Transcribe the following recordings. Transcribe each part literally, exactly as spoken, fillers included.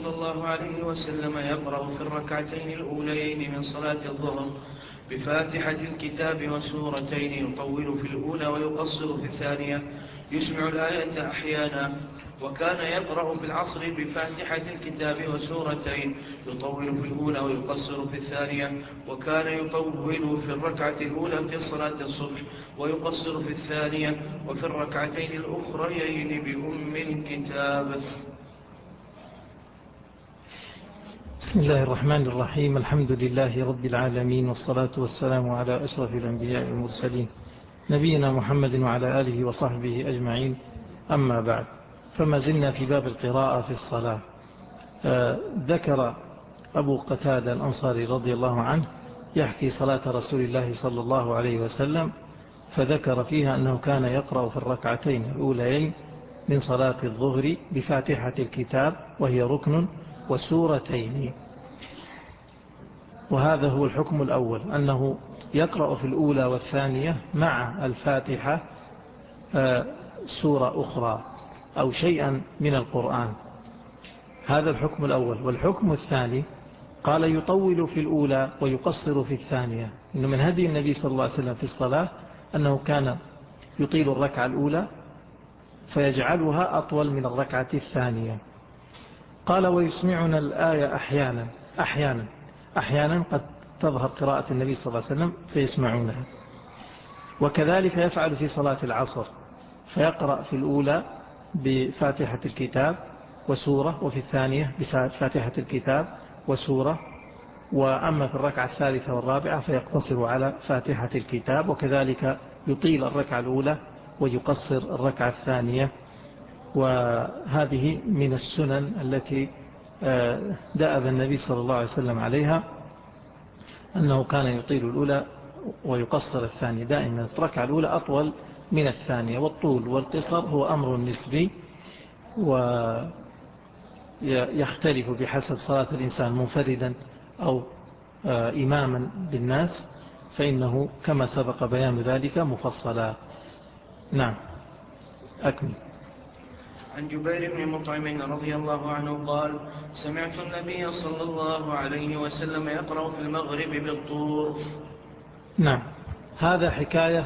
صلى الله عليه وسلم يقرأ في الركعتين الأوليين من صلاة الظهر بفاتحة الكتاب وسورتين، يطول في الأولى ويقصر في الثانية، يسمع الآية أحيانا. وكان يقرأ في العصر بفاتحة الكتاب وسورتين، يطول في الأولى ويقصر في الثانية. وكان يطول في الركعة الأولى في صلاة الصبح ويقصر في الثانية، وفي الركعتين الأخريين بأم الكتاب. بسم الله الرحمن الرحيم. الحمد لله رب العالمين، والصلاة والسلام على أشرف الأنبياء والمرسلين نبينا محمد وعلى آله وصحبه أجمعين. أما بعد، فما زلنا في باب القراءة في الصلاة. آه ذكر أبو قتادة الأنصاري رضي الله عنه يحكي صلاة رسول الله صلى الله عليه وسلم، فذكر فيها أنه كان يقرأ في الركعتين الأوليين من صلاة الظهر بفاتحة الكتاب وهي ركن وسورتين. وهذا هو الحكم الأول، أنه يقرأ في الأولى والثانية مع الفاتحة سورة أخرى أو شيئا من القرآن. هذا الحكم الأول. والحكم الثاني قال يطول في الأولى ويقصر في الثانية، إنه من هدي النبي صلى الله عليه وسلم في الصلاة أنه كان يطيل الركعة الأولى فيجعلها أطول من الركعة الثانية. قال ويسمعنا الآية أحيانا أحيانا أحيانا قد تظهر قراءة النبي صلى الله عليه وسلم فيسمعونها. وكذلك يفعل في صلاة العصر، فيقرأ في الأولى بفاتحة الكتاب وسورة، وفي الثانية بفاتحة الكتاب وسورة. وأما في الركعة الثالثة والرابعة فيقتصر على فاتحة الكتاب، وكذلك يطيل الركعة الأولى ويقصر الركعة الثانية. وهذه من السنن التي دأب النبي صلى الله عليه وسلم عليها، أنه كان يطيل الأولى ويقصر الثانية. دائما الركعة الأولى أطول من الثانية، والطول والقصر هو أمر نسبي ويختلف بحسب صلاة الإنسان منفردا أو إماما بالناس، فإنه كما سبق بيان ذلك مفصلا. نعم، أكمل. عن جبير بن مطعم رضي الله عنه قال: سمعت النبي صلى الله عليه وسلم يقرأ في المغرب بالطور. نعم، هذا حكاية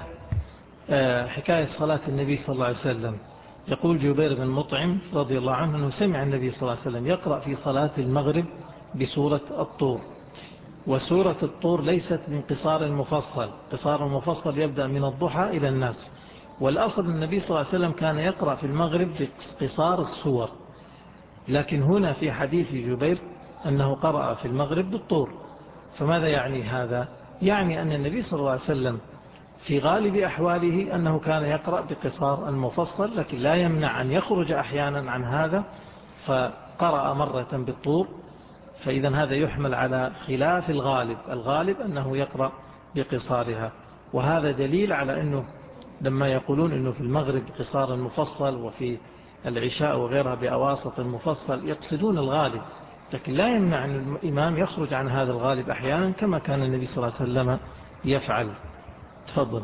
حكاية صلاة النبي صلى الله عليه وسلم. يقول جبير بن مطعم رضي الله عنه أنه سمع النبي صلى الله عليه وسلم يقرأ في صلاة المغرب بسورة الطور. وسورة الطور ليست من قصار المفصل، قصار المفصل يبدأ من الضحى إلى الناس. والأصل النبي صلى الله عليه وسلم كان يقرأ في المغرب بقصار السور، لكن هنا في حديث جبير أنه قرأ في المغرب بالطور. فماذا يعني هذا؟ يعني أن النبي صلى الله عليه وسلم في غالب أحواله أنه كان يقرأ بقصار المفصل، لكن لا يمنع أن يخرج أحيانا عن هذا فقرأ مرة بالطور. فإذا هذا يحمل على خلاف الغالب، الغالب أنه يقرأ بقصارها. وهذا دليل على أنه لما يقولون أنه في المغرب قصار المفصل وفي العشاء وغيرها بأواسط المفصل يقصدون الغالب، لكن لا يمنع أن الإمام يخرج عن هذا الغالب أحيانا كما كان النبي صلى الله عليه وسلم يفعل. تفضل.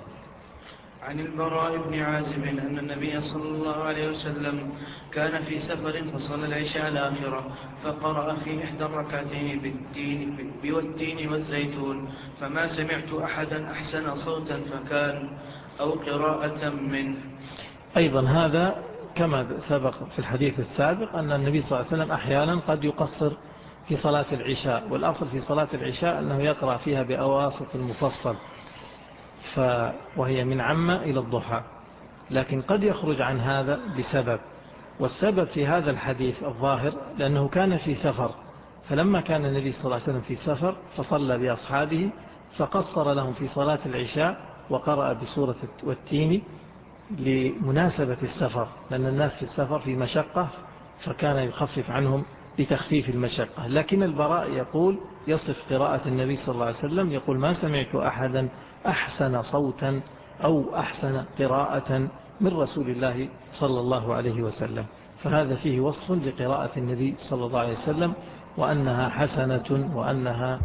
عن البراء بن عازب أن النبي صلى الله عليه وسلم كان في سفر فصلى العشاء الآخرة فقرأ في إحدى الركعتين بالتين بالتين والزيتون، فما سمعت أحدا أحسن صوتا فكان أو قراءة منه. أيضا هذا كما سبق في الحديث السابق أن النبي صلى الله عليه وسلم أحيانا قد يقصر في صلاة العشاء، والأصل في صلاة العشاء أنه يقرأ فيها بأواسط المفصل ف... وهي من عامة إلى الضحى، لكن قد يخرج عن هذا بسبب. والسبب في هذا الحديث الظاهر لأنه كان في سفر، فلما كان النبي صلى الله عليه وسلم في سفر فصلى بأصحابه فقصر لهم في صلاة العشاء وقرأ بسورة والتين لمناسبة السفر، لأن الناس في السفر في مشقة فكان يخفف عنهم بتخفيف المشقة. لكن البراء يقول يصف قراءة النبي صلى الله عليه وسلم، يقول ما سمعت أحدا أحسن صوتا أو أحسن قراءة من رسول الله صلى الله عليه وسلم. فهذا فيه وصف لقراءة النبي صلى الله عليه وسلم، وأنها حسنة وأنها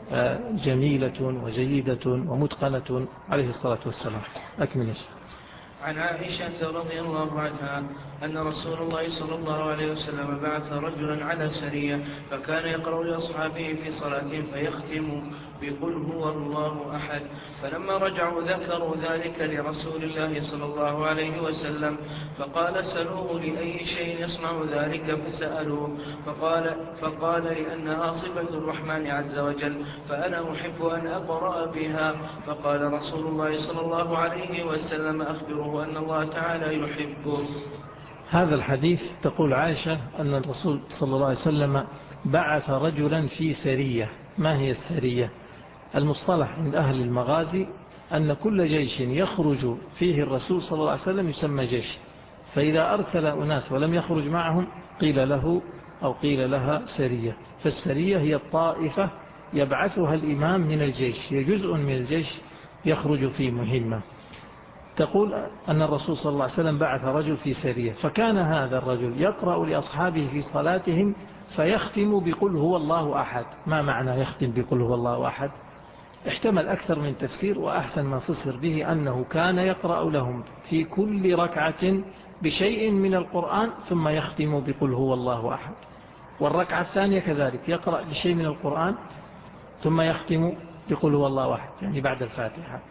جميلة وجيدة ومتقنة عليه الصلاة والسلام. أكمل. عن عائشة رضي الله عنها أن رسول الله صلى الله عليه وسلم بعث رجلا على سرية فكان يقرأ لأصحابه في صلاتهم فيختم بقل هو الله أحد. فلما رجعوا ذكروا ذلك لرسول الله صلى الله عليه وسلم فقال سلوه لأي شيء يصنع ذلك فسألوه فقال, فقال لأنها صفة الرحمن عز وجل فأنا أحب أن أقرأ بها. فقال رسول الله صلى الله عليه وسلم أخبره أن الله تعالى يحبه. هذا الحديث تقول عائشة أن الرسول صلى الله عليه وسلم بعث رجلا في سرية. ما هي السرية؟ المصطلح عند أهل المغازي أن كل جيش يخرج فيه الرسول صلى الله عليه وسلم يسمى جيش، فإذا أرسل أناس ولم يخرج معهم قيل له أو قيل لها سرية. فالسرية هي الطائفة يبعثها الإمام من الجيش، هي جزء من الجيش يخرج في مهمة. تقول أن الرسول صلى الله عليه وسلم بعث رجل في سرية فكان هذا الرجل يقرأ لأصحابه في صلاتهم فيختم بقل هو الله أحد. ما معنى يختم بقل هو الله أحد؟ احتمل أكثر من تفسير، وأحسن ما فسر به أنه كان يقرأ لهم في كل ركعة بشيء من القرآن ثم يختم بقل هو الله أحد، والركعة الثانية كذلك يقرأ بشيء من القرآن ثم يختم بقل هو الله أحد، يعني بعد الفاتحة.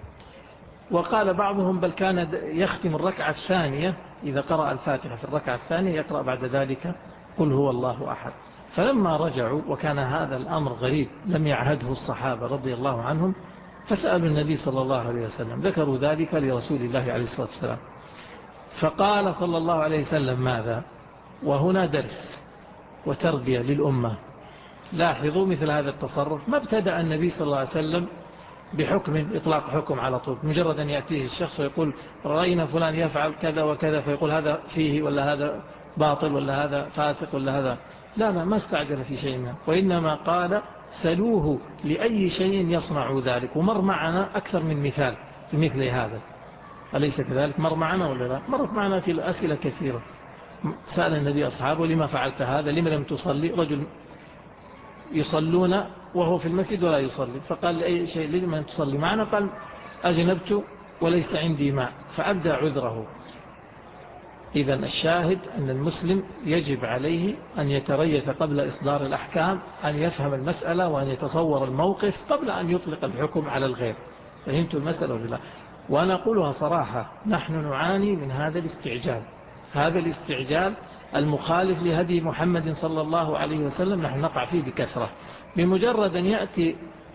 وقال بعضهم بل كان يختم الركعة الثانية إذا قرأ الفاتحة في الركعة الثانية يقرأ بعد ذلك قل هو الله أحد. فلما رجعوا وكان هذا الأمر غريب لم يعهده الصحابة رضي الله عنهم فسألوا النبي صلى الله عليه وسلم، ذكروا ذلك لرسول الله عليه الصلاة والسلام فقال صلى الله عليه وسلم ماذا؟ وهنا درس وتربية للأمة. لاحظوا مثل هذا التصرف، ما ابتدأ النبي صلى الله عليه وسلم بحكم إطلاق حكم على طول، مجرد أن يأتيه الشخص ويقول رأينا فلان يفعل كذا وكذا فيقول هذا فيه ولا هذا باطل ولا هذا فاسق ولا هذا. لا لا، ما استعجل في شيء منه، وإنما قال سلوه لأي شيء يصنع ذلك. ومر معنا أكثر من مثال في مثل هذا، أليس كذلك؟ مر معنا ولا لا؟ مرت معنا في الأسئلة كثيرة. سأل النبي أصحابه لما فعلت هذا؟ لما لم تصلي؟ رجل يصلون وهو في المسجد ولا يصلي، فقال لأي شيء لما لم تصلي معنا؟ قال أجنبت وليس عندي ماء، فأبدى عذره. إذا الشاهد أن المسلم يجب عليه أن يتريث قبل إصدار الأحكام، أن يفهم المسألة وأن يتصور الموقف قبل أن يطلق الحكم على الغير. فهمت المسألة ولا لا؟ وأنا أقولها صراحة، نحن نعاني من هذا الاستعجال، هذا الاستعجال المخالف لهدي محمد صلى الله عليه وسلم نحن نقع فيه بكثرة. بمجرد أن يأتي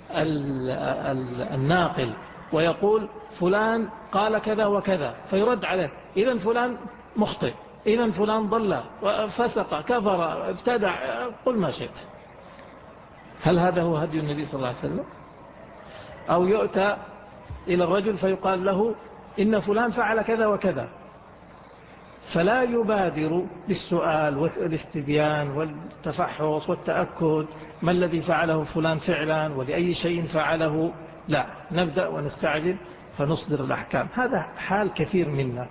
الناقل ويقول فلان قال كذا وكذا فيرد عليه، إذن فلان مخطئ، إذن فلان ضل فسق كفر ابتدع، قل ما شئت. هل هذا هو هدي النبي صلى الله عليه وسلم؟ أو يؤتى إلى الرجل فيقال له إن فلان فعل كذا وكذا، فلا يبادر بالسؤال والاستبيان والتفحص والتأكد ما الذي فعله فلان فعلا ولأي شيء فعله. لا، نبدأ ونستعجل فنصدر الأحكام. هذا حال كثير منا،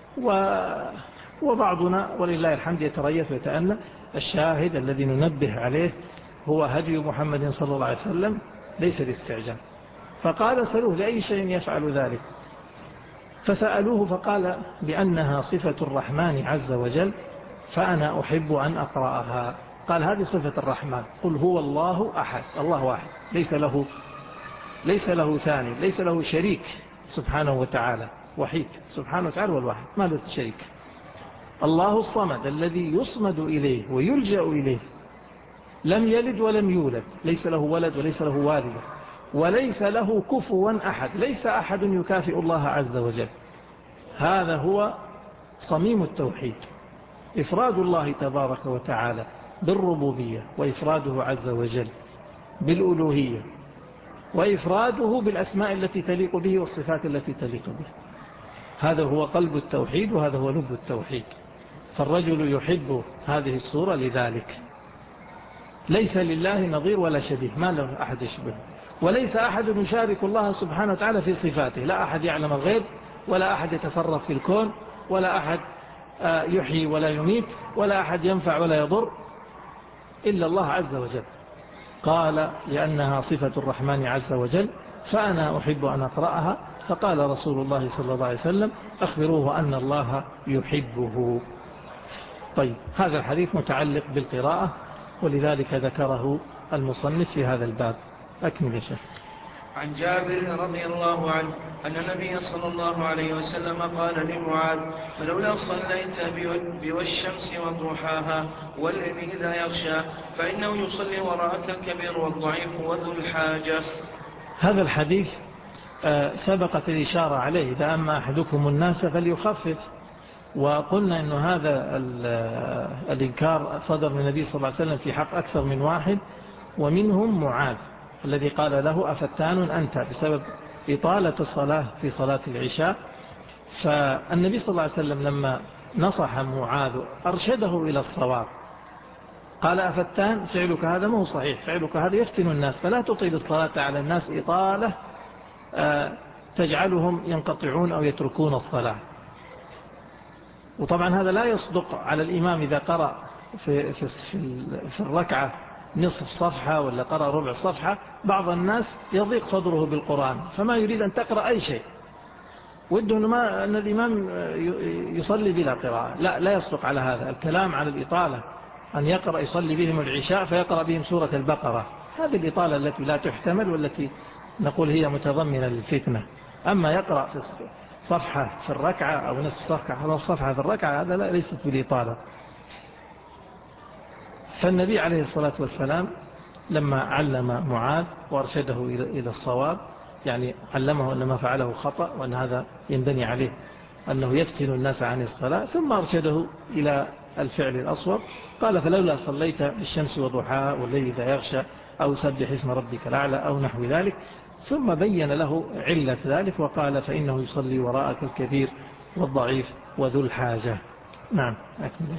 وبعضنا ولله الحمد يتريث ويتأنى. الشاهد الذي ننبه عليه هو هدي محمد صلى الله عليه وسلم، ليس الاستعجال. فقال سألوه لأي شيء يفعل ذلك؟ فسألوه فقال بأنها صفة الرحمن عز وجل فأنا أحب أن أقرأها. قال هذه صفة الرحمن، قل هو الله أحد، الله واحد، ليس له ليس له ثاني، ليس له شريك سبحانه وتعالى، وحيد سبحانه وتعالى والواحد ما له شريك. الله الصمد الذي يصمد إليه ويلجأ إليه، لم يلد ولم يولد، ليس له ولد وليس له والد، وليس له كفوا أحد، ليس أحد يكافئ الله عز وجل. هذا هو صميم التوحيد، إفراد الله تبارك وتعالى بالربوبية، وإفراده عز وجل بالألوهية، وإفراده بالأسماء التي تليق به والصفات التي تليق به. هذا هو قلب التوحيد، وهذا هو لب التوحيد. فالرجل يحب هذه الصورة لذلك. ليس لله نظير ولا شبيه، ما له أحد يشبه، وليس أحد يشارك الله سبحانه وتعالى في صفاته. لا أحد يعلم الغيب، ولا أحد يتصرف في الكون، ولا أحد يحيي ولا يميت، ولا أحد ينفع ولا يضر إلا الله عز وجل. قال لأنها صفة الرحمن عز وجل فأنا أحب أن أقرأها. فقال رسول الله صلى الله عليه وسلم أخبروه أن الله يحبه. طيب هذا الحديث متعلق بالقراءة ولذلك ذكره المصنف في هذا الباب. أكمل يا شيخ. عن جابر رضي الله عنه أن النبي صلى الله عليه وسلم قال لمعاذ فلولا صليت بوالشمس وضحاها والليل إذا يغشى فإنه يصلي وراءك الكبير والضعيف وذو الحاجة. هذا الحديث سبقت الإشارة عليه إذا أما أحدكم الناس فليخفف، وقلنا أن هذا الإنكار صدر من النبي صلى الله عليه وسلم في حق أكثر من واحد، ومنهم معاذ الذي قال له أفتان أنت بسبب إطالة الصلاة في صلاة العشاء. فالنبي صلى الله عليه وسلم لما نصح معاذ أرشده إلى الصواب، قال أفتان فعلك هذا مو صحيح، فعلك هذا يفتن الناس، فلا تطيل الصلاة على الناس إطالة تجعلهم ينقطعون أو يتركون الصلاة. وطبعا هذا لا يصدق على الإمام إذا قرأ في, في, في الركعة نصف صفحة ولا قرأ ربع صفحة. بعض الناس يضيق صدره بالقرآن فما يريد أن تقرأ أي شيء، وده أن الإمام يصلي بلا قراءة. لا لا يصدق على هذا الكلام على الإطالة، أن يقرأ يصلي بهم العشاء فيقرأ بهم سورة البقرة، هذه الإطالة التي لا تحتمل والتي نقول هي متضمنة للفتنة. أما يقرأ في صفحة في الركعة أو نصف صفحة أو صفحة في الركعة هذا لا ليست بالإطالة. فالنبي عليه الصلاة والسلام لما علم معاذ وارشده إلى الصواب، يعني علمه أن ما فعله خطأ وأن هذا ينبني عليه أنه يفتن الناس عن الصلاة، ثم أرشده إلى الفعل الأصوب. قال فلولا صليت بالشمس وضحاها والليل إذا يغشى أو سبح اسم ربك الأعلى أو نحو ذلك، ثم بين له علة ذلك وقال فإنه يصلي وراءك الكبير والضعيف وذو الحاجة. نعم أكمل.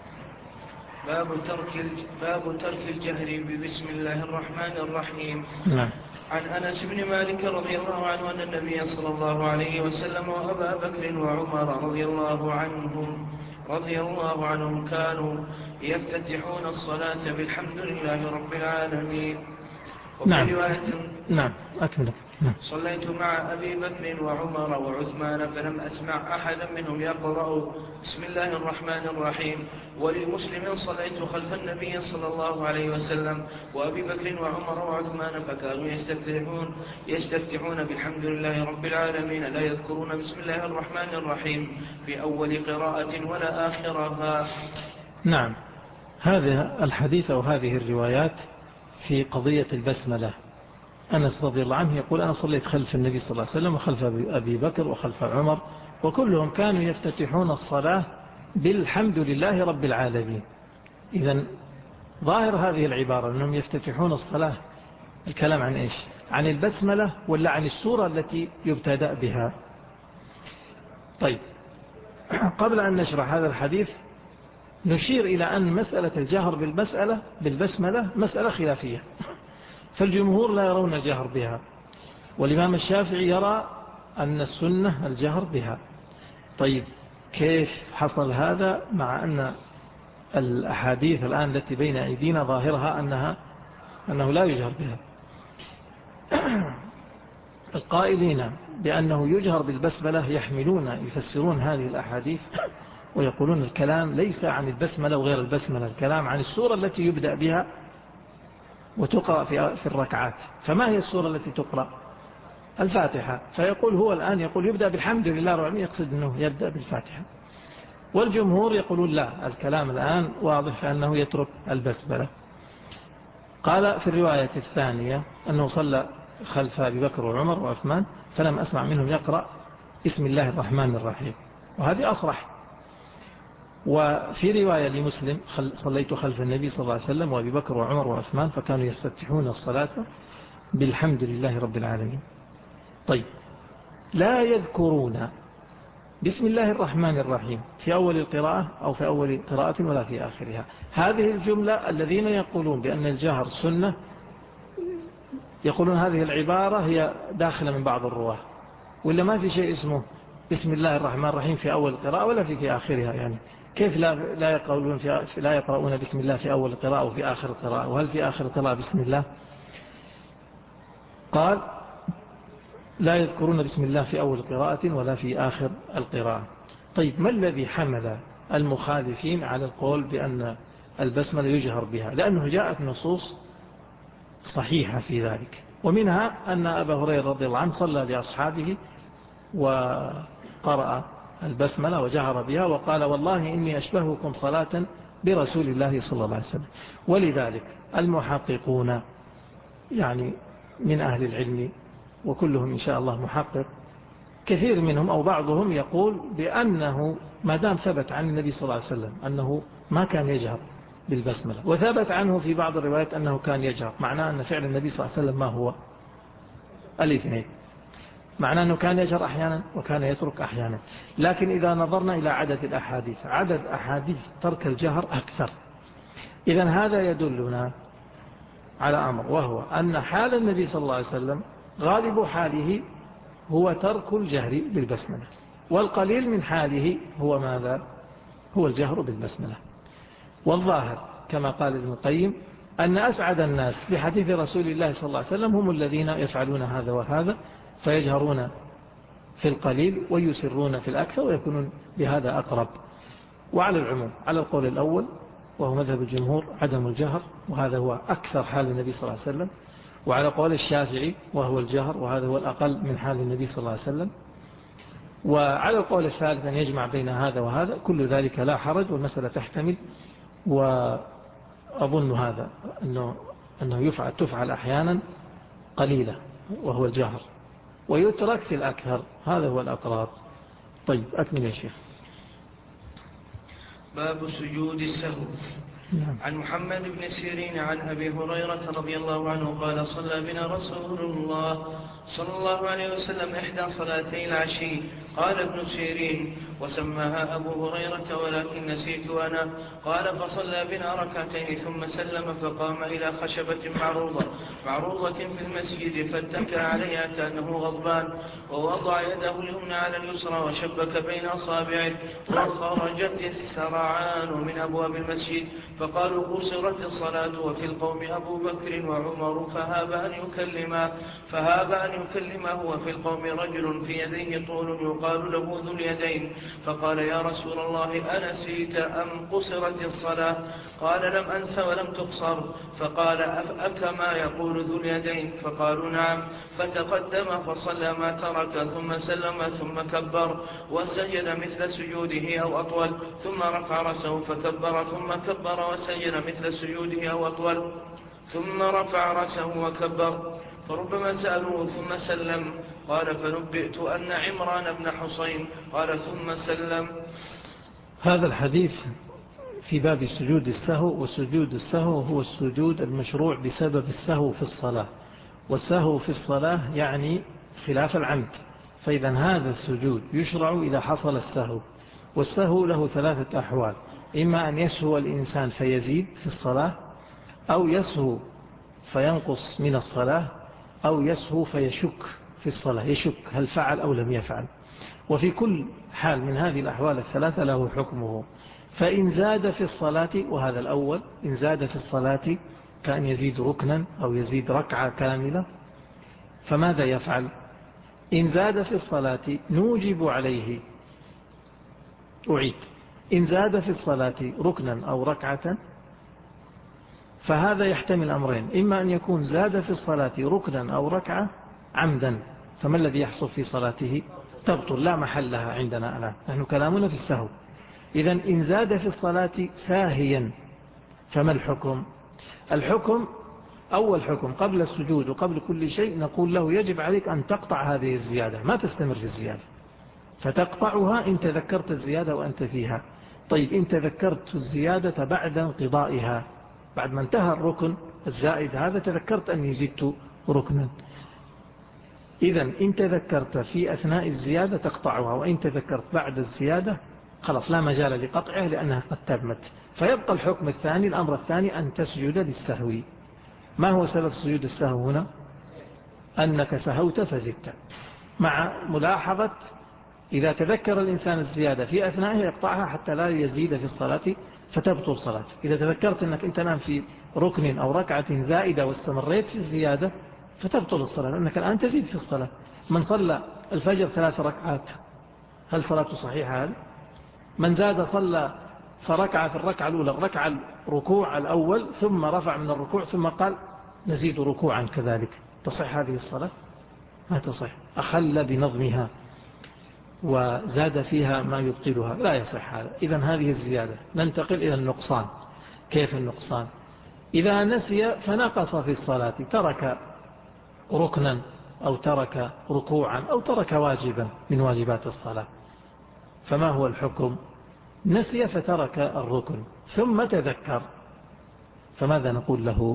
باب ترك باب ترك الجهر ببسم الله الرحمن الرحيم. نعم. عن أنس بن مالك رضي الله عنه أن النبي صلى الله عليه وسلم وأبا بكر وعمر رضي الله عنهم رضي الله عنهم كانوا يفتتحون الصلاة بالحمد لله رب العالمين. نعم. نعم أكمل. نعم. صليت مع أبي بكر وعمر وعثمان فلم أسمع أحدا منهم يقرأ بسم الله الرحمن الرحيم. وللمسلم صليت خلف النبي صلى الله عليه وسلم وأبي بكر وعمر وعثمان فكانوا يستفتحون يستفتحون بالحمد لله رب العالمين لا يذكرون بسم الله الرحمن الرحيم في أول قراءة ولا آخرها. نعم. هذا الحديث أو هذه الروايات في قضية البسملة. أنس رضي الله عنه يقول أنا صليت خلف النبي صلى الله عليه وسلم وخلف أبي بكر وخلف عمر وكلهم كانوا يفتتحون الصلاة بالحمد لله رب العالمين. إذن ظاهر هذه العبارة أنهم يفتتحون الصلاة الكلام عن إيش؟ عن البسملة ولا عن السورة التي يبتدأ بها؟ طيب قبل أن نشرح هذا الحديث نشير إلى أن مسألة الجهر بالمسألة بالبسملة مسألة خلافية، فالجمهور لا يرون الجهر بها، والإمام الشافعي يرى أن السنة الجهر بها. طيب كيف حصل هذا مع أن الأحاديث الآن التي بين أيدينا ظاهرها أنها أنه لا يجهر بها؟ القائلين بأنه يجهر بالبسملة يحملون يفسرون هذه الأحاديث ويقولون الكلام ليس عن البسملة وغير البسملة، الكلام عن السورة التي يبدأ بها وتقرأ في الركعات. فما هي السورة التي تقرأ؟ الفاتحة. فيقول هو الآن يقول يبدأ بالحمد لله رب العالمين، يقصد أنه يبدأ بالفاتحة. والجمهور يقولون لا، الكلام الآن واضح أنه يترك البسملة. قال في الرواية الثانية أنه صلى خلف أبي بكر وعمر وعثمان فلم أسمع منهم يقرأ بسم الله الرحمن الرحيم، وهذه أصرح. وفي رواية لمسلم صليت خلف النبي صلى الله عليه وسلم وأبي بكر وعمر وعثمان فكانوا يستفتحون الصلاة بالحمد لله رب العالمين. طيب لا يذكرون بسم الله الرحمن الرحيم في أول القراءة أو في أول قراءة ولا في آخرها. هذه الجملة الذين يقولون بأن الجهر سنة يقولون هذه العبارة هي داخلة من بعض الرواه، ولا ما في شيء اسمه بسم الله الرحمن الرحيم في أول القراءة ولا في في آخرها. يعني كيف لا لا يقولون في لا يقرؤون بسم الله في أول القراءة وفي آخر القراءة، وهل في آخر القراءة بسم الله؟ قال لا يذكرون بسم الله في أول قراءة ولا في آخر القراءة. طيب ما الذي حمل المخالفين على القول بأن البسملة يجهر بها؟ لأنه جاءت نصوص صحيحة في ذلك، ومنها أن أبا هريرة رضي الله عنه صلى لأصحابه وقرأ البسملة وجهر بها وقال والله إني أشبهكم صلاة برسول الله صلى الله عليه وسلم. ولذلك المحققون يعني من أهل العلم، وكلهم إن شاء الله محقق، كثير منهم أو بعضهم يقول بأنه ما دام ثبت عن النبي صلى الله عليه وسلم أنه ما كان يجهر بالبسملة، وثبت عنه في بعض الروايات أنه كان يجهر، معناه أن فعل النبي صلى الله عليه وسلم ما هو الاثنين، معناه أنه كان يجهر أحيانا وكان يترك أحيانا. لكن إذا نظرنا إلى عدد الأحاديث، عدد أحاديث ترك الجهر أكثر. إذن هذا يدلنا على أمر، وهو أن حال النبي صلى الله عليه وسلم غالب حاله هو ترك الجهر بالبسملة، والقليل من حاله هو ماذا؟ هو الجهر بالبسملة. والظاهر كما قال ابن القيم أن أسعد الناس بحديث رسول الله صلى الله عليه وسلم هم الذين يفعلون هذا وهذا، فيجهرون في القليل ويسرون في الأكثر، ويكونون بهذا أقرب. وعلى العموم على القول الأول وهو مذهب الجمهور عدم الجهر، وهذا هو أكثر حال النبي صلى الله عليه وسلم، وعلى قول الشافعي وهو الجهر، وهذا هو الأقل من حال النبي صلى الله عليه وسلم. وعلى القول الثالث أن يجمع بين هذا وهذا، كل ذلك لا حرج والمسألة تحتمل. وأظن هذا أنه, أنه يفعل تفعل أحيانا قليلة وهو الجهر، ويترك في الأكثر، هذا هو الأقرار. طيب أكمل يا شيخ. باب سجود السهو. نعم. عن محمد بن سيرين عن أبي هريرة رضي الله عنه قال صلى بنا رسول الله صلى الله عليه وسلم إحدى صلاتي العشي. قال ابن سيرين وسماها أبو هريرة ولكن نسيت أنا. قال فصلى بنا ركعتين ثم سلم فقام إلى خشبة معروضة معروضة في المسجد فاتكى عليها كأنه غضبان، ووضع يده اليمنى على اليسرى وشبك بين أصابعه، وخرجت سرعان من أبواب المسجد، فقالوا قصرت الصلاة وفي القوم أبو بكر وعمر فهاب أن يكلما فهاب أن يكلمه وفي القوم رجل في يديه طول يقال له ذو اليدين، فقال يا رسول الله أنسيت أم قصرت الصلاة؟ قال لم أنس ولم تقصر. فقال أكما يقول ذو اليدين؟ فقالوا نعم. فتقدم فصلى ما ترك ثم سلم ثم كبر وسجد مثل سجوده أو أطول، ثم رفع رأسه فكبر ثم كبر وسجد مثل سجوده أو أطول، ثم رفع رأسه وكبر. فربما سألوه ثم سلم. قال فنبئت أن عمران بن حصين قال ثم سلم. هذا الحديث في باب سجود السهو. وسجود السهو هو السجود المشروع بسبب السهو في الصلاة، والسهو في الصلاة يعني خلاف العمد. فإذا هذا السجود يشرع إذا حصل السهو. والسهو له ثلاثة أحوال: إما أن يسهو الإنسان فيزيد في الصلاة، أو يسهو فينقص من الصلاة، أو يسهو فيشك في الصلاة، يشك هل فعل أو لم يفعل. وفي كل حال من هذه الأحوال الثلاثة له حكمه. فإن زاد في الصلاة، وهذا الأول، إن زاد في الصلاة كأن يزيد ركنا أو يزيد ركعة كاملة، فماذا يفعل؟ إن زاد في الصلاة نوجب عليه، أعيد، إن زاد في الصلاة ركنا أو ركعة، فهذا يحتمل أمرين: إما أن يكون زاد في الصلاة ركنا أو ركعة عمدا، فما الذي يحصل في صلاته؟ تبطل لا محل لها عندنا الآن، نحن كلامنا في السهو. إذن إن زاد في الصلاة ساهيا فما الحكم؟ الحكم أول حكم قبل السجود وقبل كل شيء نقول له يجب عليك أن تقطع هذه الزيادة، ما تستمر في الزيادة، فتقطعها إن تذكرت الزيادة وأنت فيها. طيب إن تذكرت الزيادة بعد انقضائها، بعد ما انتهى الركن الزائد هذا تذكرت أني زدت ركنا، إذن إن تذكرت في أثناء الزيادة تقطعها، وإن تذكرت بعد الزيادة خلاص لا مجال لقطعها لأنها قد تمت. فيبقى الحكم الثاني، الأمر الثاني، أن تسجد للسهو. ما هو سبب سجود السهو هنا؟ أنك سهوت فزدت، مع ملاحظة إذا تذكر الإنسان الزيادة في أثنائه يقطعها حتى لا يزيد في الصلاة فتبطل صلاة. إذا تذكرت أنك أنت نام في ركن أو ركعة زائدة واستمريت في الزيادة فتبطل الصلاة، لأنك الآن تزيد في الصلاة. من صلى الفجر ثلاث ركعات هل صلاته صحيحة؟ هل من زاد صلى فركع في الركعة الأولى الركعة الركوع الأول ثم رفع من الركوع ثم قال نزيد ركوعا كذلك، تصح هذه الصلاة؟ ما تصح، أخل بنظمها وزاد فيها ما يبطلها، لا يصح هذا. إذن هذه الزيادة. ننتقل إلى النقصان. كيف النقصان؟ إذا نسي فنقص في الصلاة، ترك ركنا أو ترك ركوعا أو ترك واجبا من واجبات الصلاة، فما هو الحكم؟ نسي فترك الركن ثم تذكر، فماذا نقول له؟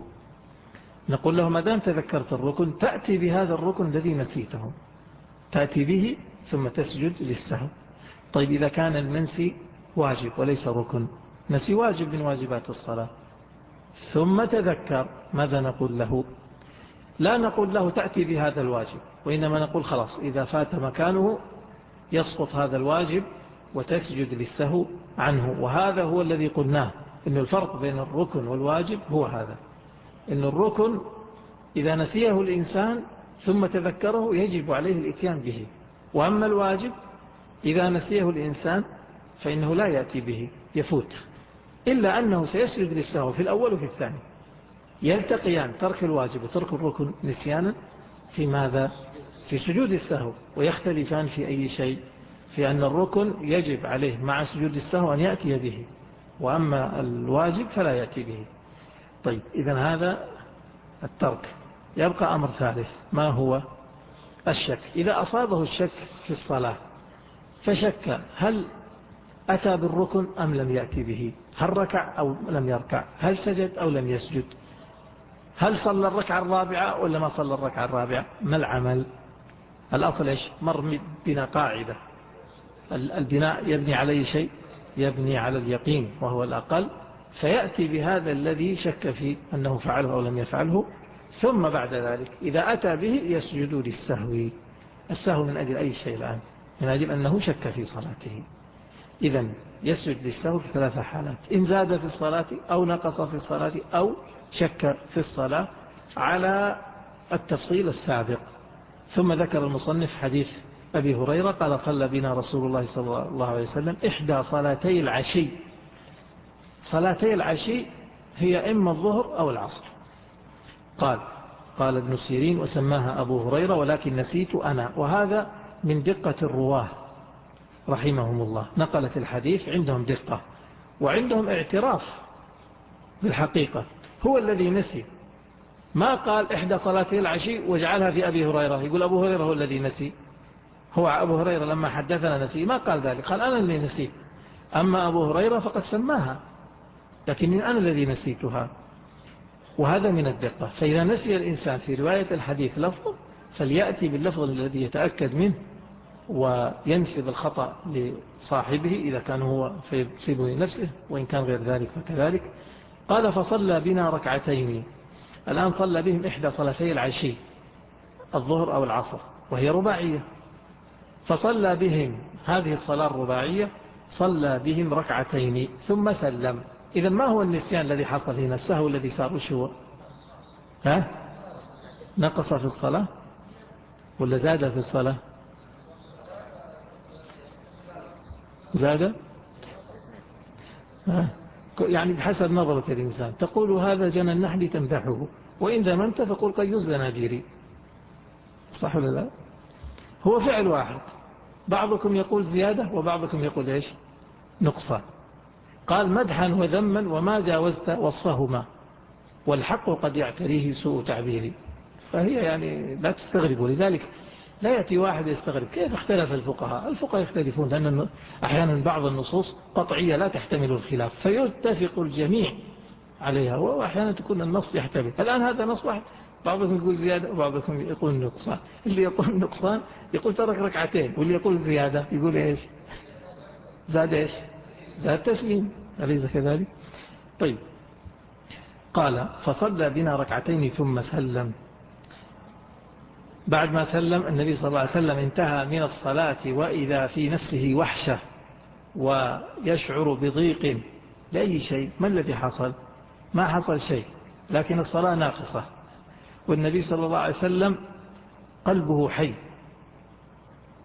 نقول له ما دام تذكرت الركن تأتي بهذا الركن الذي نسيته، تأتي به ثم تسجد للسهو. طيب إذا كان المنسي واجب وليس ركن، نسي واجب من واجبات الصلاة ثم تذكر، ماذا نقول له؟ لا نقول له تأتي بهذا الواجب، وإنما نقول خلاص إذا فات مكانه يسقط هذا الواجب وتسجد للسهو عنه. وهذا هو الذي قلناه، إن الفرق بين الركن والواجب هو هذا، إن الركن إذا نسيه الإنسان ثم تذكره يجب عليه الاتيان به، وأما الواجب إذا نسيه الإنسان فإنه لا يأتي به، يفوت، إلا أنه سيسجد للسهو في الأول وفي الثاني، يلتقيان ترك الواجب وترك الركن نسيانا في ماذا؟ في سجود السهو، ويختلفان في أي شيء؟ في أن الركن يجب عليه مع سجود السهو أن يأتي به، وأما الواجب فلا يأتي به. طيب إذن هذا الترك. يبقى أمر ثالث، ما هو؟ الشك. إذا أصابه الشك في الصلاة فشك هل أتى بالركن أم لم يأتي به، هل ركع أو لم يركع، هل سجد أو لم يسجد، هل صلى الركعة الرابعة ولا ما صلى الركعة الرابعة، ما العمل؟ الأصل إيش؟ مر بنا قاعدة، البناء يبني عليه شيء، يبني على اليقين وهو الأقل، فيأتي بهذا الذي شك فيه أنه فعله أو لم يفعله، ثم بعد ذلك إذا أتى به يسجد للسهو. السهو من أجل أي شيء الآن؟ من أجل أنه شك في صلاته. إذن يسجد للسهو في ثلاث حالات: إن زاد في الصلاة أو نقص في الصلاة أو شك في الصلاة، على التفصيل السابق. ثم ذكر المصنف حديث أبي هريرة قال صلى بنا رسول الله صلى الله عليه وسلم إحدى صلاتي العشي. صلاتي العشي هي إما الظهر أو العصر. قال قال ابن سيرين وسماها أبو هريرة ولكن نسيت أنا. وهذا من دقة الرواه رحمهم الله، نقلت الحديث عندهم دقة وعندهم اعتراف بالحقيقة. هو الذي نسي، ما قال إحدى صلاتي العشي واجعلها في أبي هريرة، يقول أبو هريرة هو الذي نسي. هو أبو هريرة لما حدثنا نسي، ما قال ذلك، قال أنا اللي نسيت. أما أبو هريرة فقد سماها، لكن أنا الذي نسيتها. وهذا من الدقة. فإذا نسي الإنسان في رواية الحديث لفظ فليأتي باللفظ الذي يتأكد منه وينسب الخطأ لصاحبه إذا كان هو فيصيبه لنفسه، وإن كان غير ذلك فكذلك. قال فصلى بنا ركعتين. الآن صلى بهم إحدى صلاتي العشي، الظهر أو العصر، وهي رباعية. فصلى بهم هذه الصلاة الرباعية، صلى بهم ركعتين ثم سلم. إذا ما هو النسيان الذي حصل هنا؟ السهو الذي صار وش هو؟ ها؟ نقص في الصلاة ولا زاد في الصلاة؟ زاد؟ ها؟ يعني بحسب نظرة الإنسان. تقول هذا جنى النحل تمدحه، وإن ذممت فقل قيوز زناديري. صح ولا لا؟ هو فعل واحد، بعضكم يقول زيادة وبعضكم يقول إيش؟ نقصان. قال مدحا وذما وما جاوزت وصفهما، والحق قد يعتريه سوء تعبيري. فهي يعني لا تستغربوا. لذلك لا يأتي واحد يستغرب كيف اختلف الفقهاء. الفقهاء يختلفون لأن أحيانا بعض النصوص قطعية لا تحتمل الخلاف فيتفق الجميع عليها، وأحيانا تكون النص يحتمل. الآن هذا نص واحد، بعضكم يقول زيادة وبعضكم يقول نقصان. اللي يقول نقصان يقول ترك ركعتين، واللي يقول زيادة يقول إيش؟ زاد إيش؟ زاد تسليم، أليس كذلك؟ طيب. قال فصلى بنا ركعتين ثم سلم. بعد ما سلم النبي صلى الله عليه وسلم انتهى من الصلاة وإذا في نفسه وحشة ويشعر بضيق لأي شيء. ما الذي حصل؟ ما حصل شيء، لكن الصلاة ناقصة، والنبي صلى الله عليه وسلم قلبه حي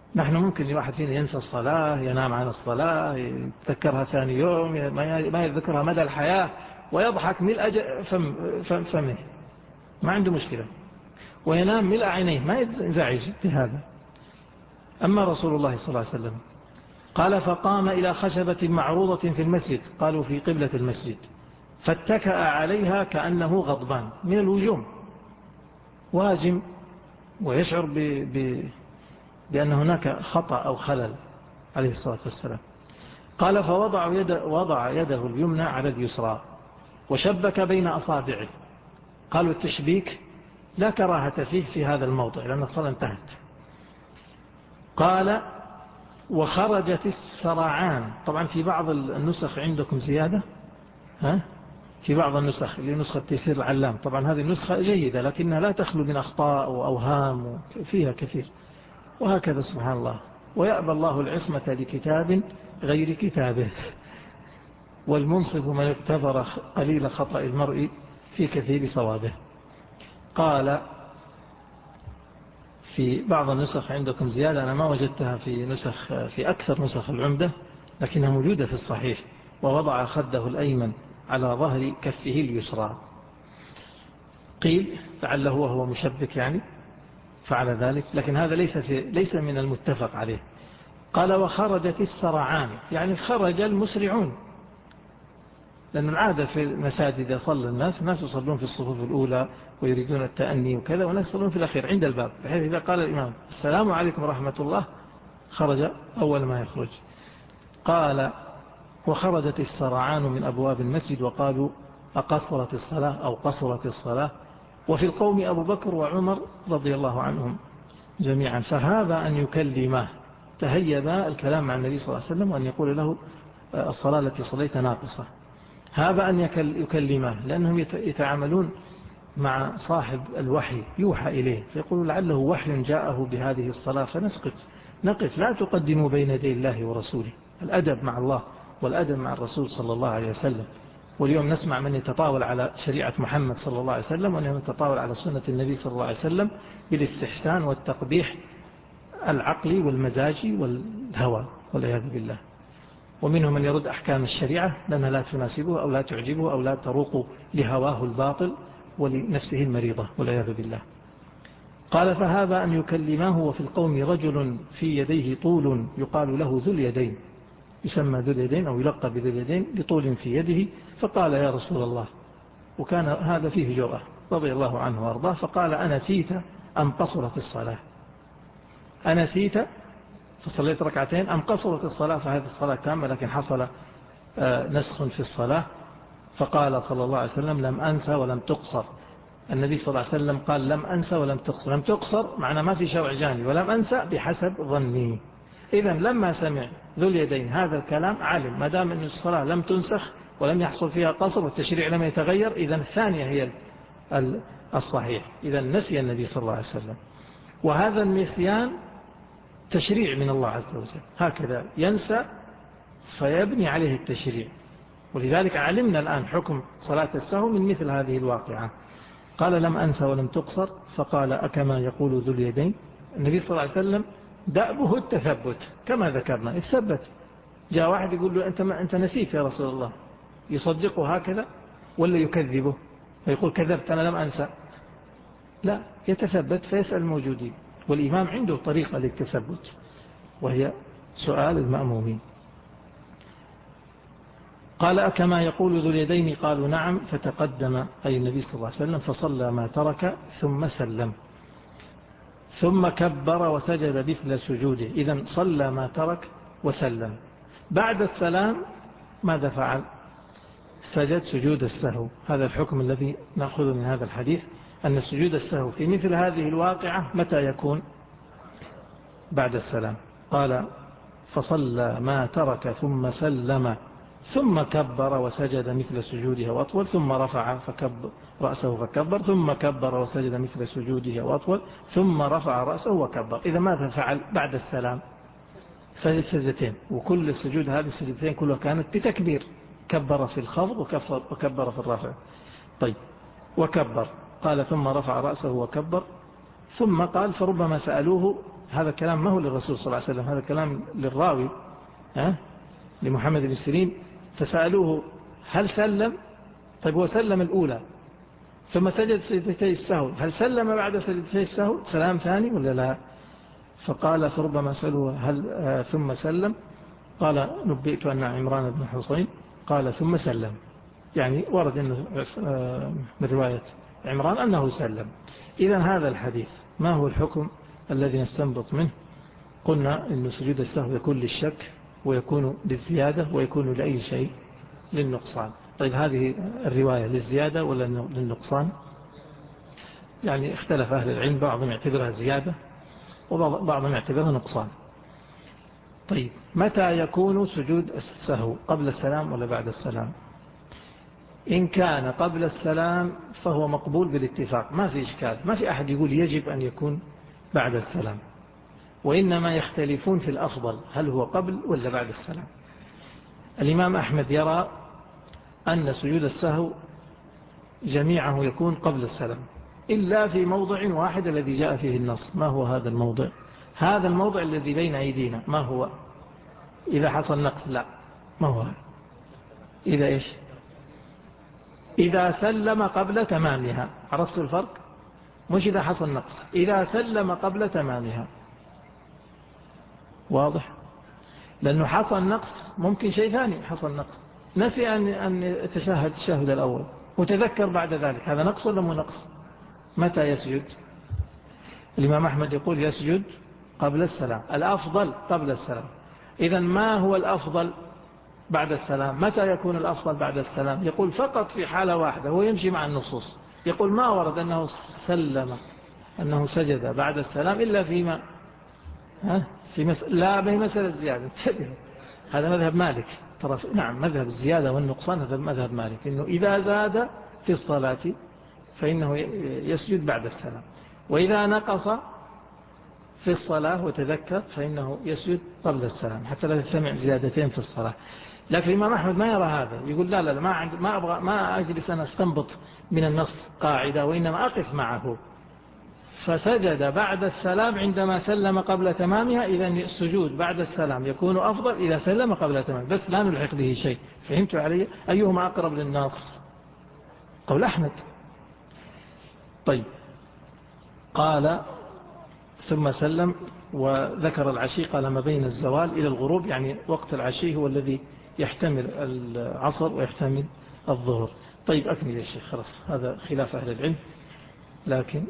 نحن ممكن الواحد فينا ينسى الصلاة، ينام عن الصلاة، يتذكرها ثاني يوم، ما يذكرها مدى الحياة، ويضحك ملء فم فم فمه، ما عنده مشكلة، وينام ملء عينيه، ما ينزعج بهذا. أما رسول الله صلى الله عليه وسلم قال فقام إلى خشبة معروضة في المسجد، قالوا في قبلة المسجد، فاتكأ عليها كأنه غضبان من الوجوم، واجم ويشعر ب... ب... بأن هناك خطأ أو خلل عليه الصلاة والسلام. قال فوضع يد... وضع يده اليمنى على اليسرى وشبك بين أصابعه. قالوا التشبيك لا كراهة فيه في هذا الموضع لأن الصلاة انتهت. قال وخرجت السرعان. طبعا في بعض النسخ عندكم زيادة، ها؟ في بعض النسخ اللي نسخة تيسير العلام، طبعا هذه النسخة جيدة لكنها لا تخلو من أخطاء وأوهام فيها كثير، وهكذا سبحان الله. ويأبى الله العصمة لكتاب غير كتابه، والمنصف من اغتفر قليل خطأ المرء في كثير صوابه. قال في بعض النسخ عندكم زيادة، أنا ما وجدتها في نسخ في أكثر نسخ العمدة لكنها موجودة في الصحيح، ووضع خده الأيمن على ظهر كفه اليسرى. قيل لعله وهو مشبك يعني فعل ذلك، لكن هذا ليس في ليس من المتفق عليه. قال وخرجت السرعان، يعني خرج المسرعون، لأن العادة في المساجد إذا صلى الناس الناس يصلون في الصفوف الأولى ويريدون التأني وكذا، وناس يصلون في الأخير عند الباب، بحيث إذا قال الإمام السلام عليكم ورحمة الله خرج أول ما يخرج. قال وخرجت السرعان من أبواب المسجد وقالوا أقصرت الصلاة أو قصرت الصلاة. وفي القوم أبو بكر وعمر رضي الله عنهم جميعا، فهذا أن يكلمه، تهيب الكلام مع النبي صلى الله عليه وسلم وأن يقول له الصلاة التي صليت ناقصة. هذا أن يكلمه لأنهم يتعاملون مع صاحب الوحي يوحى إليه، فيقول لعله وحي جاءه بهذه الصلاة فنسقط نقف، لا تقدموا بين يدي الله ورسوله. الأدب مع الله والأدب مع الرسول صلى الله عليه وسلم. واليوم نسمع من يتطاول على شريعة محمد صلى الله عليه وسلم، وأن يتطاول على سنة النبي صلى الله عليه وسلم بالاستحسان والتقبيح العقلي والمزاجي والهوى والعياذ بالله. ومنهم من يرد أحكام الشريعة لأنها لا تناسبه أو لا تعجبه أو لا تروق لهواه الباطل ولنفسه المريضة والعياذ بالله. قال فهذا أن يكلمه وفي القوم رجل في يديه طول يقال له ذو اليدين، يسمى ذو اليدين أو يلقب بذو اليدين لطول في يده. فقال يا رسول الله، وكان هذا فيه جرأة رضي الله عنه وارضاه، فقال أنسيت أم قصرت الصلاة؟ أنسيت فصليت ركعتين أم قصرت الصلاة؟ فهذه الصلاة تامة لكن حصل نسخ في الصلاة. فقال صلى الله عليه وسلم لم أنسى ولم تقصر. النبي صلى الله عليه وسلم قال لم أنسى ولم تقصر. لم تقصر معنى ما في شوع جاني، ولم أنسى بحسب ظني. إذن لما سمع ذو اليدين هذا الكلام علم ما دام أن الصلاة لم تنسخ ولم يحصل فيها قصر والتشريع لم يتغير، إذن الثانية هي الصحيح. إذن نسي النبي صلى الله عليه وسلم، وهذا النسيان تشريع من الله عز وجل، هكذا ينسى فيبني عليه التشريع. ولذلك علمنا الآن حكم صلاة السهو من مثل هذه الواقعة. قال لم أنسى ولم تقصر. فقال أكما يقول ذو اليدين؟ النبي صلى الله عليه وسلم دأبه التثبت كما ذكرنا، الثبت. جاء واحد يقول له أنت, ما أنت نسيت يا رسول الله، يصدقه هكذا ولا يكذبه ويقول كذبت أنا لم أنسى؟ لا، يتثبت فيسأل الموجودين، والإمام عنده طريقة للتثبت وهي سؤال المأمومين. قال أكما يقول ذو اليدين؟ قالوا نعم. فتقدم أي النبي صلى الله عليه وسلم فصلى ما ترك ثم سلم، ثم كبر وسجد مثل سجوده. إذن صلى ما ترك وسلم. بعد السلام ماذا فعل؟ سجد سجود السهو. هذا الحكم الذي نأخذ من هذا الحديث، أن سجود السهو في مثل هذه الواقعة متى يكون؟ بعد السلام. قال فصلى ما ترك ثم سلم ثم كبر وسجد مثل سجوده وأطول، ثم رفع فكبر رأسه فكبر، ثم كبر وسجد مثل سجوده وأطول، ثم رفع رأسه وكبر. إذا ماذا فعل بعد السلام؟ سجد سجدتين، وكل السجود هذه السجدتين كلها كانت بتكبير، كبر في الخفض وكبر في الرفع. طيب وكبر. قال ثم رفع رأسه وكبر. ثم قال فربما سألوه هذا كلام ما هو للرسول صلى الله عليه وسلم، هذا كلام للراوي ها لمحمد بن سيرين. فسألوه هل سلم؟ طيب هو سلم الأولى ثم سجد سجدتي السهو، هل سلم بعد سجدتي السهو سلام ثاني ولا لا؟ فقال فربما سألوه هل آه ثم سلم؟ قال نبئت أن عمران بن حسين قال ثم سلم، يعني ورد إنه آه من رواية عمران أنه سلم. إذا هذا الحديث ما هو الحكم الذي نستنبط منه؟ قلنا إن سجود السهو يكون للشك ويكون للزيادة ويكون لأي شيء للنقصان. طيب هذه الرواية للزيادة ولا للنقصان؟ يعني اختلف أهل العلم، بعضهم يعتبرها زيادة وبعضهم يعتبرها نقصان. طيب متى يكون سجود السهو؟ قبل السلام ولا بعد السلام؟ إن كان قبل السلام فهو مقبول بالاتفاق، ما في إشكال، ما في أحد يقول يجب أن يكون بعد السلام، وإنما يختلفون في الأفضل هل هو قبل ولا بعد السلام. الإمام أحمد يرى أن سجود السهو جميعه يكون قبل السلام إلا في موضع واحد الذي جاء فيه النص. ما هو هذا الموضع؟ هذا الموضع الذي بين أيدينا. ما هو؟ إذا حصل نقص. لا، ما هو هذا؟ إذا إيش؟ إذا سلم قبل تمامها. عرفت الفرق؟ مش إذا حصل نقص، إذا سلم قبل تمامها. واضح؟ لأنه حصل نقص، ممكن شيء ثاني حصل نقص، نسي أن أن يتشهد الشهد الأول وتذكر بعد ذلك، هذا نقص ولا مو نقص؟ متى يسجد؟ الإمام أحمد يقول يسجد قبل السلام، الأفضل قبل السلام. إذن ما هو الأفضل بعد السلام؟ متى يكون الأفضل بعد السلام؟ يقول فقط في حالة واحدة، هو يمشي مع النصوص، يقول ما ورد أنه سلم أنه سجد بعد السلام إلا فيما ها في مس... لا به مسألة الزيادة. هذا مذهب مالك ترى. نعم، مذهب الزيادة والنقصان هذا مذهب مالك، إنه إذا زاد في الصلاة فإنه يسجد بعد السلام، وإذا نقص في الصلاة وتذكر فإنه يسجد قبل السلام، حتى لا تجتمع زيادتين في الصلاة. لكن الإمام أحمد ما يرى هذا، يقول لا لا, لا ما, عند ما أبغى ما أجلس أنا أستنبط من النص قاعدة، وإنما أقف معه. فسجد بعد السلام عندما سلم قبل تمامها. إذا السجود بعد السلام يكون أفضل إذا سلم قبل تمام، بس لا نلحق به شيء. فهمتوا علي؟ أيهما أقرب للنص؟ قول أحمد. طيب، قال ثم سلم وذكر العشي، قال ما بين الزوال إلى الغروب، يعني وقت العشي هو الذي يحتمل العصر ويحتمل الظهر. طيب أكمل يا شيخ، خلاص هذا خلاف أهل العلم، لكن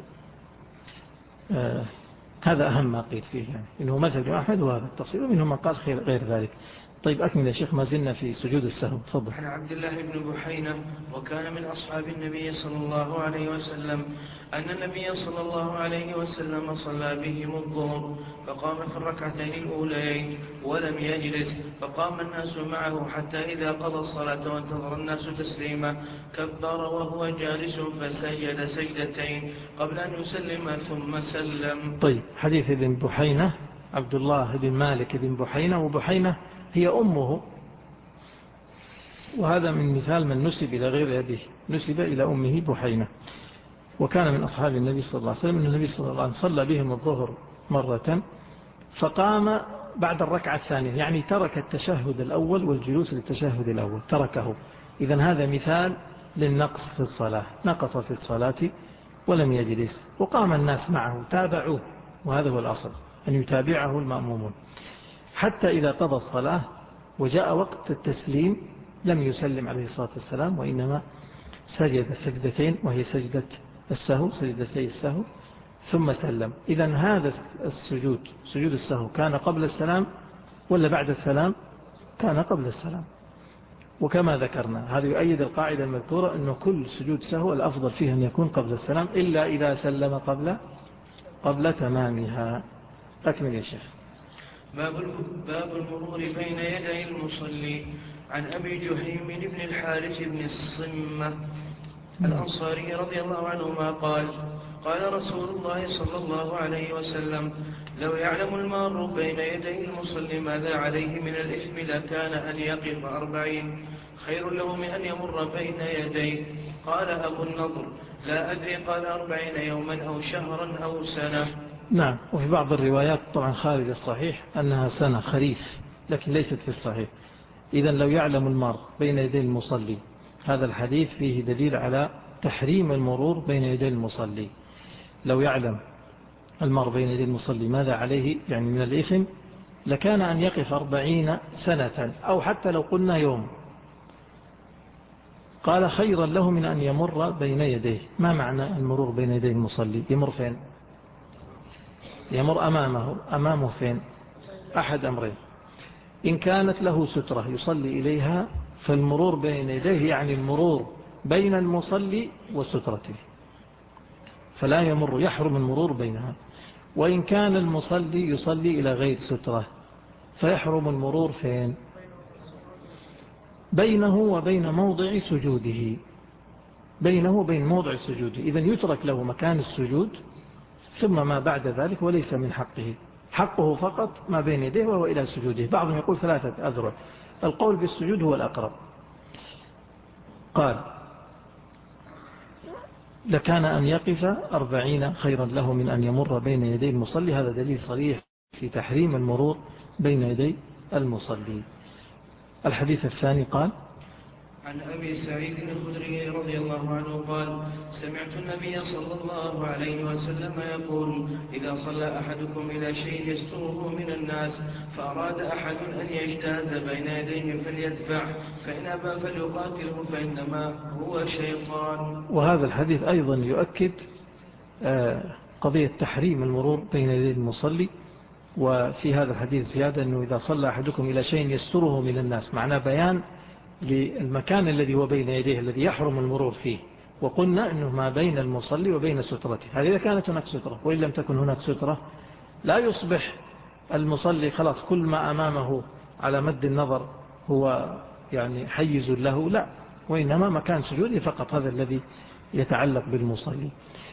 آه هذا أهم ما قيل فيه، يعني إنه مذهب أحمد وهذا التفصيل، ومنهم من قال غير ذلك. طيب أكمل يا شيخ، ما زلنا في سجود السهو، تفضل. عن عبد الله بن بحينة وكان من أصحاب النبي صلى الله عليه وسلم أن النبي صلى الله عليه وسلم صلى بهم الظهر فقام في الركعتين الأوليين ولم يجلس، فقام الناس معه حتى إذا قضى الصلاة وانتظر الناس تسليما كبر وهو جالس فسجد سجدتين قبل أن يسلم ثم سلم. طيب، حديث ابن بحينة، عبد الله بن مالك بن بحينة، وبحينة هي أمه، وهذا من مثال من نسب إلى غير أبيه، نسب إلى أمه بحينة، وكان من أصحاب النبي صلى الله عليه وسلم. النبي صلى الله عليه وسلم صلى بهم الظهر مرة فقام بعد الركعة الثانية، يعني ترك التشهد الأول والجلوس للتشهد الأول، تركه. إذن هذا مثال للنقص في الصلاة، نقص في الصلاة ولم يجلس، وقام الناس معه تابعوه، وهذا هو الأصل أن يتابعه المأمومون، حتى إذا قضى الصلاة وجاء وقت التسليم لم يسلم عليه الصلاة والسلام، وإنما سجد سجدتين، وهي سجدة السهو، سجدتي السهو، ثم سلم. إذن هذا السجود، سجود السهو، كان قبل السلام ولا بعد السلام؟ كان قبل السلام. وكما ذكرنا هذا يؤيد القاعدة المذكورة أنه كل سجود سهو الأفضل فيه أن يكون قبل السلام، إلا إذا سلم قبل قبل تمامها. أكمل يا شيخ. باب باب المرور بين يدي المصلي. عن أبي جهيم بن الحارث بن الصمة الأنصاري رضي الله عنهما قال قال رسول الله صلى الله عليه وسلم لو يعلم المار بين يدي المصلي ماذا عليه من الإثم لكان أن يقف أربعين خير له من أن يمر بين يديه. قال أبو النضر لا أدري قال أربعين يوما أو شهرا أو سنة. نعم. وفي بعض الروايات طبعا خارج الصحيح أنها سنة خريف، لكن ليست في الصحيح. إذن لو يعلم المار بين يدي المصلي، هذا الحديث فيه دليل على تحريم المرور بين يدي المصلي. لو يعلم المار بين يدي المصلي ماذا عليه يعني من الإثم، لكان أن يقف أربعين سنة أو حتى لو قلنا يوم. قال خيرا له من أن يمر بين يديه. ما معنى المرور بين يدي المصلي؟ يمر فين؟ يمر أمامه. أمامه فين؟ أحد أمرين: إن كانت له سترة يصلي إليها فالمرور بين يديه يعني المرور بين المصلي وسترته، فلا يمر، يحرم المرور بينها. وإن كان المصلي يصلي إلى غير سترة فيحرم المرور فين؟ بينه وبين موضع سجوده، بينه وبين موضع سجوده. إذن يترك له مكان السجود، ثم ما بعد ذلك وليس من حقه. حقه فقط ما بين يديه وهو إلى سجوده. بعضهم يقول ثلاثة أذرع، القول بالسجود هو الأقرب. قال لكان أن يقف أربعين خيرا له من أن يمر بين يدي المصلي. هذا دليل صريح في تحريم المرور بين يدي المصلي. الحديث الثاني قال: عن أبي سعيد الخدري رضي الله عنه قال: سمعت النبي صلى الله عليه وسلم يقول: إذا صلى أحدكم إلى شيء يستره من الناس فأراد أحد أن يجتاز بين يديه فليدفع، فإن أبى فليقاتله فإنما هو شيطان. وهذا الحديث أيضا يؤكد قضية تحريم المرور بين يدي المصلي. وفي هذا الحديث زيادة أنه إذا صلى أحدكم إلى شيء يستره من الناس، معناه بيان للمكان الذي هو بين يديه الذي يحرم المرور فيه. وقلنا أنه ما بين المصلي وبين سترته، هذه إذا كانت هناك سترة. وإن لم تكن هناك سترة لا يصبح المصلي خلاص كل ما أمامه على مد النظر هو يعني حيز له، لا، وإنما مكان سجوده فقط، هذا الذي يتعلق بالمصلي.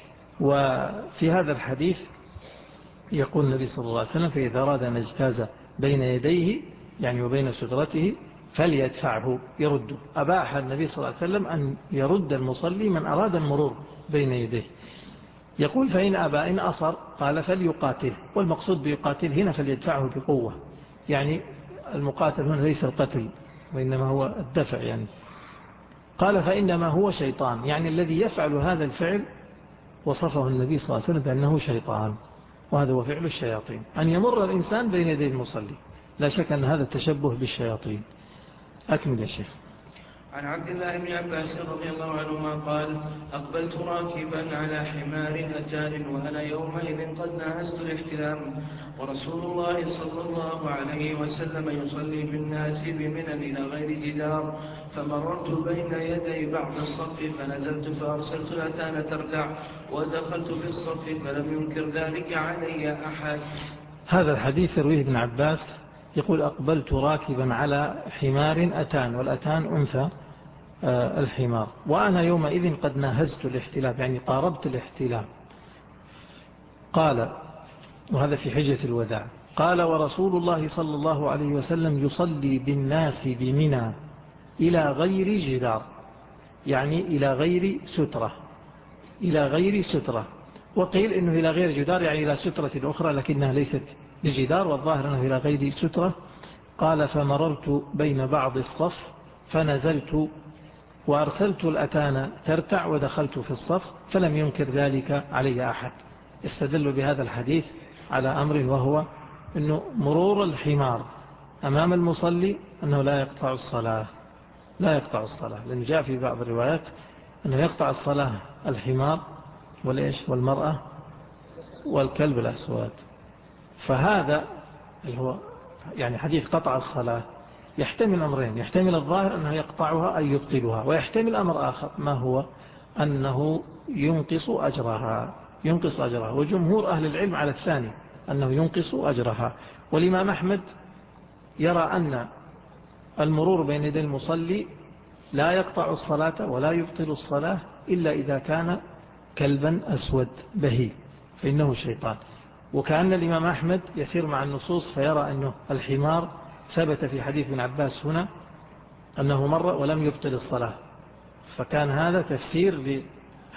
وفي هذا الحديث يقول النبي صلى الله عليه وسلم: فإذا أراد أن يجتاز بين يديه يعني وبين سترته فليدفعه، يرده. أباح النبي صلى الله عليه وسلم أن يرد المصلي من أراد المرور بين يديه. يقول: فإن أبى إن أصر قال فليقاتل. والمقصود بيقاتل هنا فليدفعه بقوة، يعني المقاتل هنا ليس القتل وإنما هو الدفع يعني. قال: فإنما هو شيطان، يعني الذي يفعل هذا الفعل وصفه النبي صلى الله عليه وسلم بأنه شيطان، وهذا هو فعل الشياطين، أن يمر الإنسان بين يدي المصلي. لا شك أن هذا التشبه بالشياطين. أكمل يا شيخ. عن عبد الله بن عباس رضي الله عنهما قال: أقبلت راكبا على حمار أتان وأنا يومئذ قد ناهزت الاحتلام، ورسول الله صلى الله عليه وسلم يصلي بالناس بمنى إلى غير جدار، فمررت بين يدي بعض الصف فنزلت فأرسلت الأتان ترتع ودخلت في الصف فلم ينكر ذلك علي أحد. هذا الحديث يرويه ابن عباس، يقول: أقبلت راكبا على حمار أتان، والأتان أنثى الحمار، وأنا يومئذ قد ناهزت الاحتلام، يعني قاربت الاحتلام. قال، وهذا في حجة الوداع، قال: ورسول الله صلى الله عليه وسلم يصلي بالناس بمنى إلى غير جدار، يعني إلى غير سترة، إلى غير سترة. وقيل إنه إلى غير جدار يعني إلى سترة أخرى لكنها ليست بجدار، والظاهر أنه إلى غير سترة. قال: فمررت بين بعض الصف فنزلت وأرسلت الأتان ترتع ودخلت في الصف فلم ينكر ذلك علي أحد. استدل بهذا الحديث على أمر، وهو أنه مرور الحمار أمام المصلي أنه لا يقطع الصلاة، لا يقطع الصلاة، لأنه جاء في بعض الروايات أنه يقطع الصلاة الحمار والإيش والمرأة والكلب الأسود. فهذا اللي هو يعني حديث قطع الصلاة يحتمل أمرين: يحتمل الظاهر أنه يقطعها أي يبطلها، ويحتمل أمر آخر ما هو أنه ينقص أجرها، ينقص أجرها. وجمهور أهل العلم على الثاني أنه ينقص أجرها. والإمام أحمد يرى أن المرور بين يدي المصلي لا يقطع الصلاة ولا يبطل الصلاة إلا إذا كان كلبا أسود بهي فإنه شيطان. وكأن الإمام أحمد يسير مع النصوص فيرى أنه الحمار ثبت في حديث ابن عباس هنا أنه مر ولم يبطل الصلاة، فكان هذا تفسير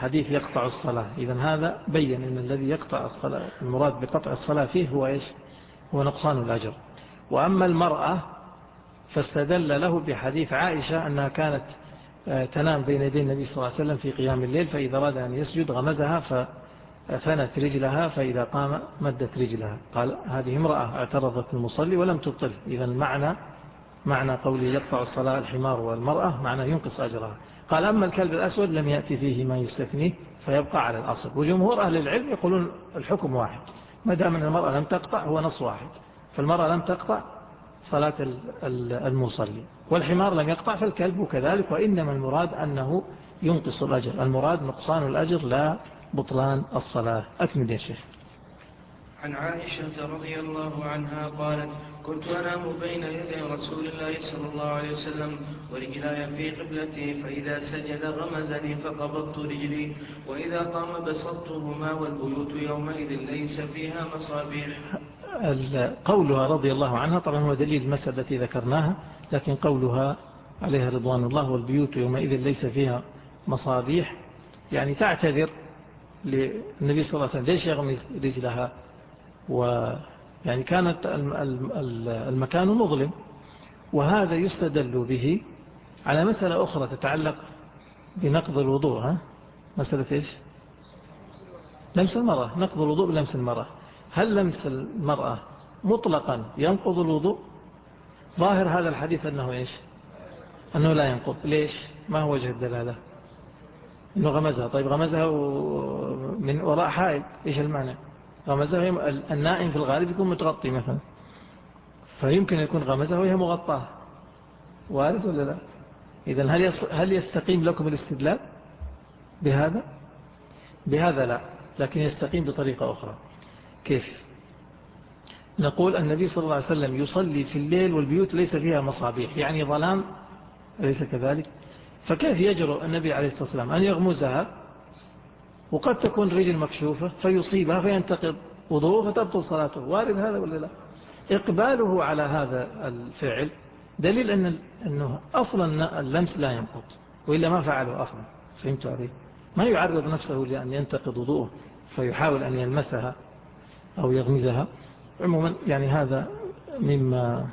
حديث يقطع الصلاة. إذن هذا بين أن الذي يقطع الصلاة المراد بقطع الصلاة فيه هو إيش؟ هو نقصان الأجر. وأما المرأة فاستدل له بحديث عائشة أنها كانت تنام بين يدي النبي صلى الله عليه وسلم في قيام الليل، فإذا أراد أن يسجد غمزها فثنت رجلها، فإذا قام مدت رجلها. قال هذه امرأة اعترضت المصلي ولم تبطل. إذا المعنى معنى قوله يقطع الصلاة الحمار والمرأة معنى ينقص أجرها. قال أما الكلب الأسود لم يأتي فيه ما يستثنيه فيبقى على الأصل. وجمهور أهل العلم يقولون الحكم واحد، ما دام أن المرأة لم تقطع هو نص واحد، فالمرأة لم تقطع صلاة المصلي، والحمار لم يقطع فالكلب كذلك. وإنما المراد أنه ينقص الأجر، المراد نقصان الأجر لا بطلان الصلاة. أكمل يا شيخ. عن عائشة رضي الله عنها قالت كنت أنام بين يدي رسول الله صلى الله عليه وسلم ورجلاي في قبلتي، فإذا سجد غمزني فقبضت رجلي، وإذا قام بسطتهما، والبيوت يومئذ ليس فيها مصابيح. قولها رضي الله عنها طبعا هو دليل المسألة التي ذكرناها، لكن قولها عليها رضوان الله والبيوت يومئذ ليس فيها مصابيح يعني تعتذر للنبي صلى الله عليه وسلم ليش يغمز رجلها، ويعني كانت المكان مظلم. وهذا يستدل به على مسألة أخرى تتعلق بنقض الوضوء. ها؟ مسألة إيش؟ لمس المرأة، نقض الوضوء بلمس المرأة. هل لمس المرأة مطلقا ينقض الوضوء؟ ظاهر هذا الحديث أنه إيش؟ أنه لا ينقض. ليش؟ ما هو وجه الدلالة؟ أنه غمزها. طيب غمزها من وراء حائل، إيش المعنى؟ غمزها النائم في الغالب يكون متغطي مثلا، فيمكن يكون غمزها وهي مغطاة. وارد ولا لا؟ إذن هل هل يستقيم لكم الاستدلال بهذا؟ بهذا لا، لكن يستقيم بطريقة أخرى. كيف؟ نقول النبي صلى الله عليه وسلم يصلي في الليل والبيوت ليس فيها مصابيح، يعني ظلام، أليس كذلك؟ فكيف يجرؤ النبي عليه الصلاة والسلام أن يغمزها وقد تكون رجل مكشوفة فيصيبها فينتقض وضوءه فتبطل صلاته؟ وارد هذا ولا لا؟ إقباله على هذا الفعل دليل أن أنه أصلا اللمس لا ينقض، وإلا ما فعله أصلا. فهمت عليه؟ ما يعرض نفسه لأن ينتقض وضوءه فيحاول أن يلمسها أو يغمزها. عموما يعني هذا مما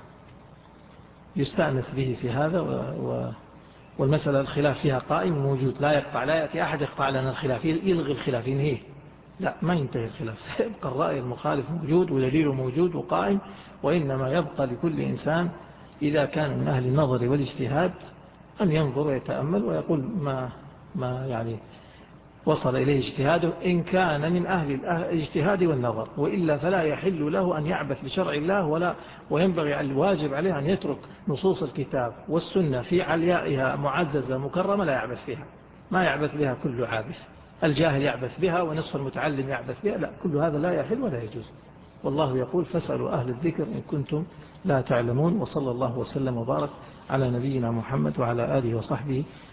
يستأنس به في هذا، و والمسألة الخلاف فيها قائم موجود، لا يقطع، لا يأتي أحد يقطع لنا الخلاف يلغي الخلاف ينهيه، لا، ما ينتهي الخلاف، يبقى الرأي المخالف موجود ودليله موجود وقائم. وإنما يبقى لكل إنسان إذا كان من أهل النظر والاجتهاد أن ينظر ويتأمل ويقول ما ما يعني وصل إليه اجتهاده، إن كان من أهل الاجتهاد والنظر، وإلا فلا يحل له أن يعبث بشرع الله، ولا وينبغي الواجب عليه أن يترك نصوص الكتاب والسنة في عليائها معززة مكرمة لا يعبث فيها، ما يعبث بها كل عابث، الجاهل يعبث بها ونصف المتعلم يعبث بها، لا، كل هذا لا يحل ولا يجوز. والله يقول فاسألوا أهل الذكر إن كنتم لا تعلمون. وصلى الله وسلم وبارك على نبينا محمد وعلى آله وصحبه